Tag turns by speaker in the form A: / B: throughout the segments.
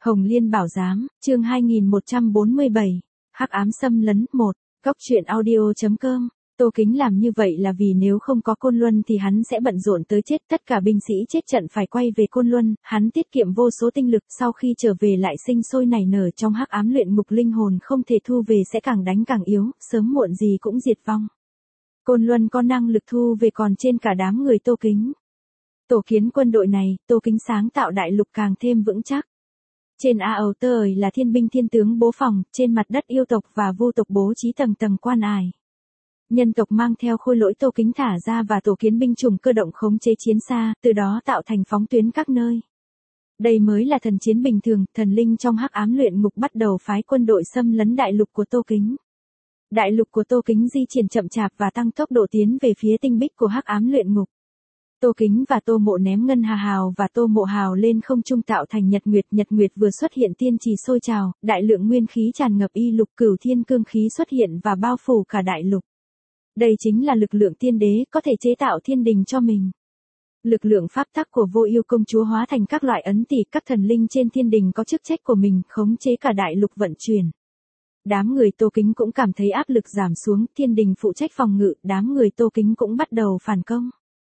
A: Hồng Liên Bảo Giám, chương 2147, Hắc ám xâm lấn 1, Góc truyện audio.com. Tô Kính làm như vậy là vì nếu không có Côn Luân thì hắn sẽ bận rộn tới chết, tất cả binh sĩ chết trận phải quay về Côn Luân, hắn tiết kiệm vô số tinh lực, sau khi trở về lại sinh sôi nảy nở trong hắc ám luyện ngục, linh hồn không thể thu về sẽ càng đánh càng yếu, sớm muộn gì cũng diệt vong. Côn Luân có năng lực thu về còn trên cả đám người Tô Kính. Tổ kiến quân đội này, Tô Kính sáng tạo đại lục càng thêm vững chắc. Trên A Âu Tơ ời là thiên binh thiên tướng bố phòng, trên mặt đất yêu tộc và vu tộc bố trí tầng tầng quan ải. Nhân tộc mang theo khôi lỗi Tô Kính thả ra và tổ kiến binh chủng cơ động khống chế chiến xa, từ đó tạo thành phóng tuyến các nơi. Đây mới là thần chiến bình thường, thần linh trong hắc ám luyện ngục bắt đầu phái quân đội xâm lấn đại lục của Tô Kính. Đại lục của Tô Kính di chuyển chậm chạp và tăng tốc độ tiến về phía tinh bích của hắc ám luyện ngục. Tô Kính và Tô Mộ ném Ngân Hà Hào và Tô Mộ Hào lên không trung tạo thành Nhật Nguyệt vừa xuất hiện tiên trì sôi trào, đại lượng nguyên khí tràn ngập y lục, cửu thiên cương khí xuất hiện và bao phủ cả đại lục. Đây chính là lực lượng tiên đế, có thể chế tạo thiên đình cho mình. Lực lượng pháp tắc của Vô Yêu công chúa hóa thành các loại ấn tỷ, các thần linh trên thiên đình có chức trách của mình, khống chế cả đại lục vận chuyển. Đám người Tô Kính cũng cảm thấy áp lực giảm xuống, thiên đình phụ trách phòng ngự, đám người Tô Kính cũng bắt đầu phản công.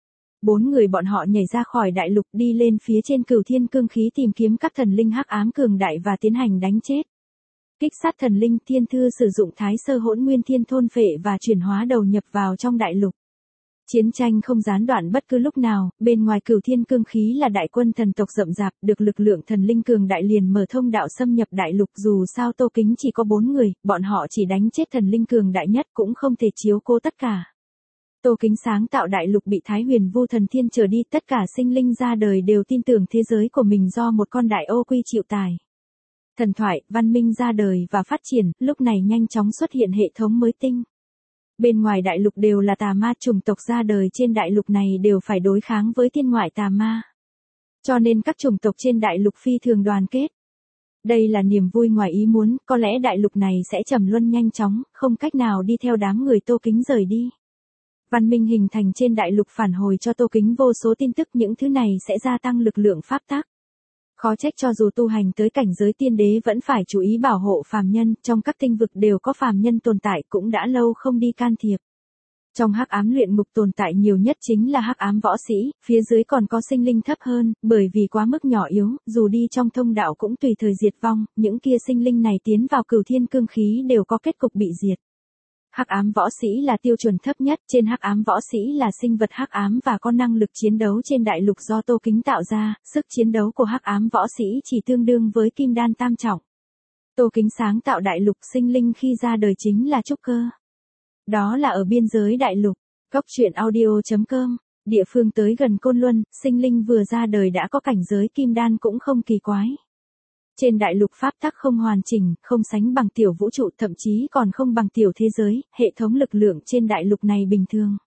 A: 4 người bọn họ nhảy ra khỏi đại lục đi lên phía trên cửu thiên cương khí tìm kiếm các thần linh hắc ám cường đại và tiến hành đánh chết. Kích sát thần linh, Thiên Thư sử dụng Thái Sơ Hỗn Nguyên Thiên thôn phệ và chuyển hóa đầu nhập vào trong đại lục. Chiến tranh không gián đoạn bất cứ lúc nào, bên ngoài cửu thiên cương khí là đại quân thần tộc rậm rạp, được lực lượng thần linh cường đại liền mở thông đạo xâm nhập đại lục. Dù sao Tô Kính chỉ có 4 người, bọn họ chỉ đánh chết thần linh cường đại nhất cũng không thể chiếu cố tất cả. Tô Kính sáng tạo đại lục bị Thái Huyền Vu Thần Thiên trở đi, tất cả sinh linh ra đời đều tin tưởng thế giới của mình do một con đại ô quy chịu tài. Thần thoại, văn minh ra đời và phát triển, lúc này nhanh chóng xuất hiện hệ thống mới tinh. Bên ngoài đại lục đều là tà ma, chủng tộc ra đời trên đại lục này đều phải đối kháng với thiên ngoại tà ma. Cho nên các chủng tộc trên đại lục phi thường đoàn kết. Đây là niềm vui ngoài ý muốn, có lẽ đại lục này sẽ trầm luân nhanh chóng, không cách nào đi theo đám người Tô Kính rời đi. Văn minh hình thành trên đại lục phản hồi cho Tô Kính vô số tin tức, những thứ này sẽ gia tăng lực lượng pháp tắc. Khó trách cho dù tu hành tới cảnh giới tiên đế vẫn phải chú ý bảo hộ phàm nhân, trong các tinh vực đều có phàm nhân tồn tại, cũng đã lâu không đi can thiệp. Trong hắc ám luyện ngục tồn tại nhiều nhất chính là hắc ám võ sĩ, phía dưới còn có sinh linh thấp hơn, bởi vì quá mức nhỏ yếu, dù đi trong thông đạo cũng tùy thời diệt vong, những kia sinh linh này tiến vào cửu thiên cương khí đều có kết cục bị diệt. Hắc ám võ sĩ là tiêu chuẩn thấp nhất, trên hắc ám võ sĩ là sinh vật hắc ám và có năng lực chiến đấu trên đại lục do Tô Kính tạo ra, sức chiến đấu của hắc ám võ sĩ chỉ tương đương với kim đan tam trọng. Tô Kính sáng tạo đại lục, sinh linh khi ra đời chính là trúc cơ. Đó là ở biên giới đại lục. Góc truyện audio.com, địa phương tới gần Côn Luân, sinh linh vừa ra đời đã có cảnh giới kim đan cũng không kỳ quái. Trên đại lục pháp tắc không hoàn chỉnh, không sánh bằng tiểu vũ trụ, thậm chí còn không bằng tiểu thế giới, hệ thống lực lượng trên đại lục này bình thường.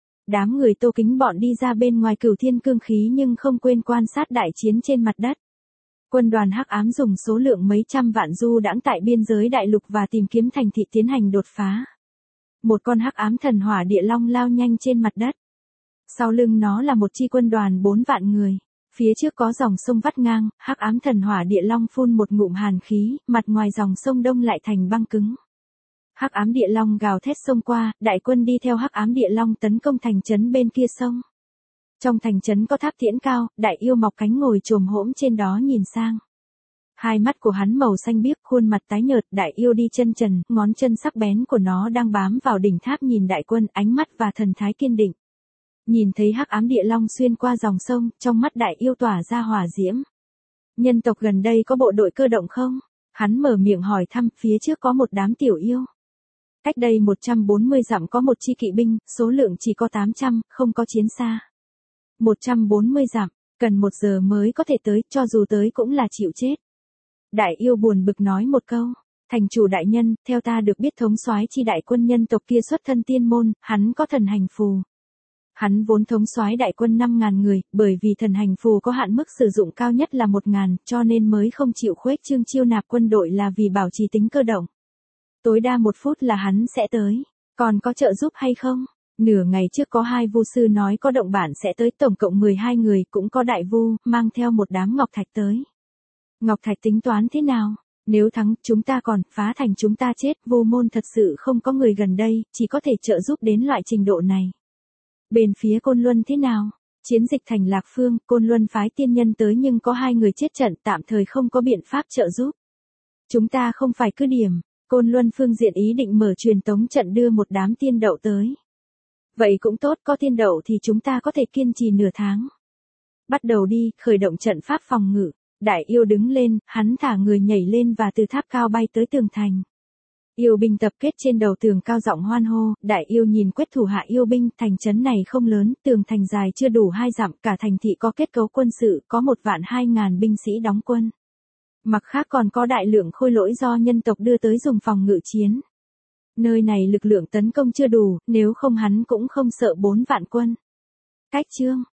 A: Đám người Tô Kính bọn đi ra bên ngoài cửu thiên cương khí nhưng không quên quan sát đại chiến trên mặt đất. Quân đoàn hắc ám dùng số lượng mấy trăm vạn du đãng tại biên giới đại lục và tìm kiếm thành thị tiến hành đột phá. Một con hắc ám thần hỏa địa long lao nhanh trên mặt đất. Sau lưng nó là một chi quân đoàn 4 vạn người. Phía trước có dòng sông vắt ngang, hắc ám thần hỏa địa long phun một ngụm hàn khí, mặt ngoài dòng sông đông lại thành băng cứng. Hắc ám địa long gào thét xông qua, đại quân đi theo hắc ám địa long tấn công thành trấn bên kia sông. Trong thành trấn có tháp tiễn cao, đại yêu mọc cánh ngồi chồm hổm trên đó nhìn sang. Hai mắt của hắn màu xanh biếc, khuôn mặt tái nhợt, đại yêu đi chân trần, ngón chân sắc bén của nó đang bám vào đỉnh tháp nhìn đại quân, ánh mắt và thần thái kiên định. Nhìn thấy hắc ám địa long xuyên qua dòng sông, trong mắt đại yêu tỏa ra hỏa diễm. Nhân tộc gần đây có bộ đội cơ động không? Hắn mở miệng hỏi thăm, phía trước có một đám tiểu yêu. Cách đây 140 dặm có một chi kỵ binh, số lượng chỉ có 800, không có chiến xa. 140 dặm, cần 1 giờ mới có thể tới, cho dù tới cũng là chịu chết. Đại yêu buồn bực nói một câu. Thành chủ đại nhân, theo ta được biết thống soái chi đại quân nhân tộc kia xuất thân tiên môn, hắn có thần hành phù. Hắn vốn thống soái đại quân 5.000 người, bởi vì thần hành phù có hạn mức sử dụng cao nhất là 1.000, cho nên mới không chịu khuếch trương chiêu nạp quân đội là vì bảo trì tính cơ động. Tối đa 1 phút là hắn sẽ tới. Còn có trợ giúp hay không? Nửa ngày trước có 2 vu sư nói có động bản sẽ tới, tổng cộng 12 người, cũng có đại vu, mang theo một đám ngọc thạch tới. Ngọc Thạch tính toán thế nào? Nếu thắng, chúng ta còn, phá thành chúng ta chết, Vô Môn thật sự không có người gần đây, chỉ có thể trợ giúp đến loại trình độ này. Bên phía Côn Luân thế nào? Chiến dịch thành Lạc Phương, Côn Luân phái tiên nhân tới nhưng có 2 người chết trận, tạm thời không có biện pháp trợ giúp. Chúng ta không phải cứ điểm, Côn Luân phương diện ý định mở truyền tống trận đưa một đám tiên đậu tới. Vậy cũng tốt, có tiên đậu thì chúng ta có thể kiên trì nửa tháng. Bắt đầu đi, khởi động trận pháp phòng ngự. Đại yêu đứng lên, hắn thả người nhảy lên và từ tháp cao bay tới tường thành. Yêu binh tập kết trên đầu tường cao giọng hoan hô, đại yêu nhìn quét thủ hạ yêu binh, thành trấn này không lớn, tường thành dài chưa đủ 2 dặm, cả thành thị có kết cấu quân sự, có 1.200.000 binh sĩ đóng quân. Mặt khác còn có đại lượng khôi lỗi do nhân tộc đưa tới dùng phòng ngự chiến. Nơi này lực lượng tấn công chưa đủ, nếu không hắn cũng không sợ 4 vạn quân. Cách chương